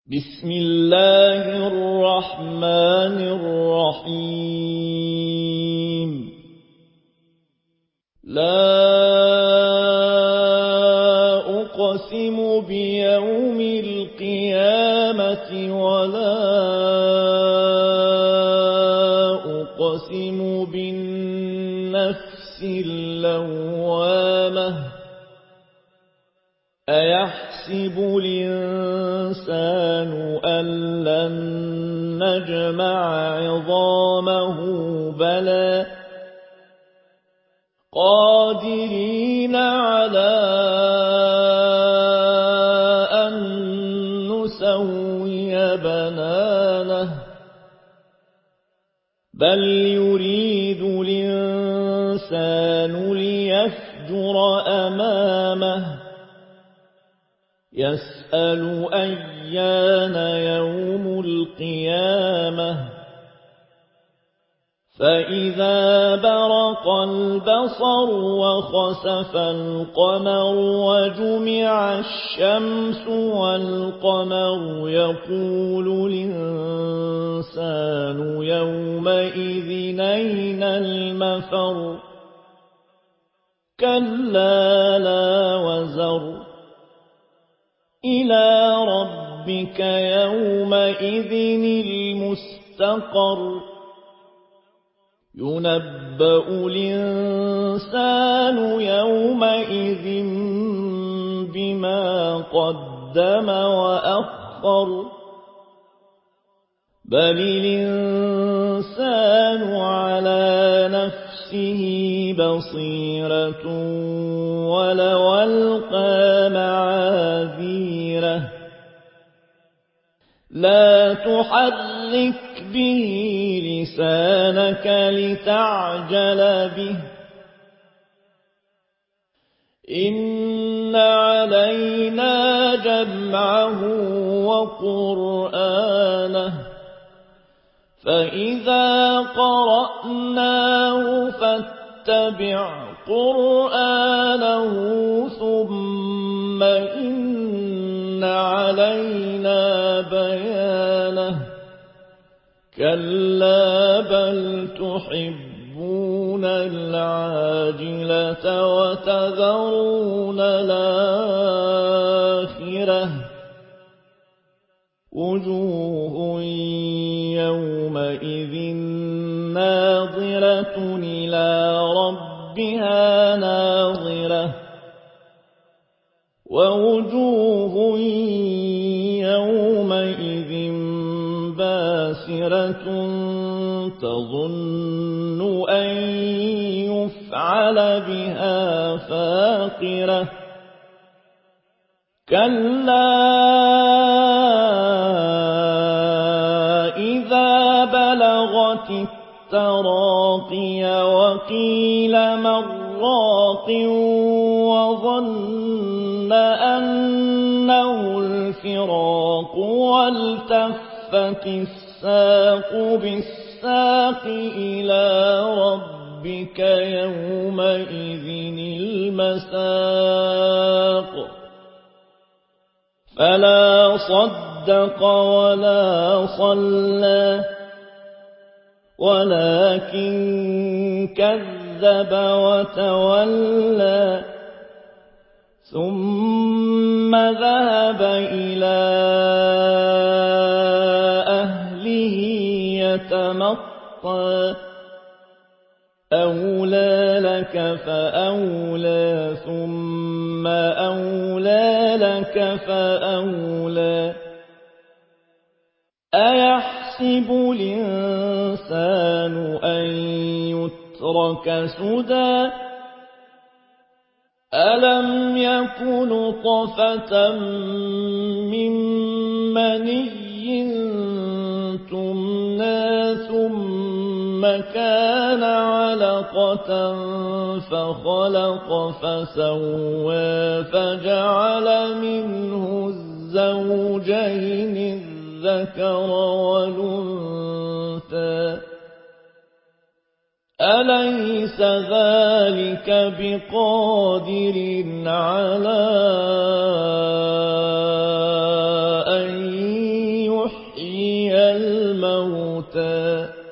بسم الله الرحمن الرحيم لا أقسم بيوم القيامة ولا أقسم بالنفس اللوامة أيحسب الإنسان أن لن نجمع عظامه بلى قادرين على أن نسوي بنانه بل يريد الإنسان ليفجر أمامه يسأل أيان يوم القيامة فإذا برق البصر وخسف القمر وجمع الشمس والقمر يقول الإنسان يومئذ أين المفر كلا لا وزر إلى ربك يومئذ المستقر ينبأ الإنسان يومئذ بما قدم وأخر بل الإنسان على نفسه بصيرة ولو ألقى معاذيره لا تحرك به لسانك لتعجل به إن علينا جمعه وقرآنه فإذا قرأناه فاتبع قرآنه ثم إن علينا بيانه كلا بل تحبون العاجلة وتذرون الآخرة وجوه يومئذ ناظرة إلى ربها ناظرة ووجوه يومئذ باسرة تظن أن يفعل بها فاقرة كلا إذا بلغت التراقي وقيل من راق وظن أنه الفراق والتفت الساق بالساق إلى ربك يومئذ المساق فلا صدق ولا صلى ولكن كذب وتولى ثم ذهب إلى أهله يتمطى أولى لك فأولى ثم أولى لك فأولى أيحسب الإنسان أن يترك سدى ألم يكن نطفة من مني تمنى ثم كان علقة فخلق فسوى فجعل منه الزوجين الذكر والأنثى أليس ذلك بقادر على أن الموتى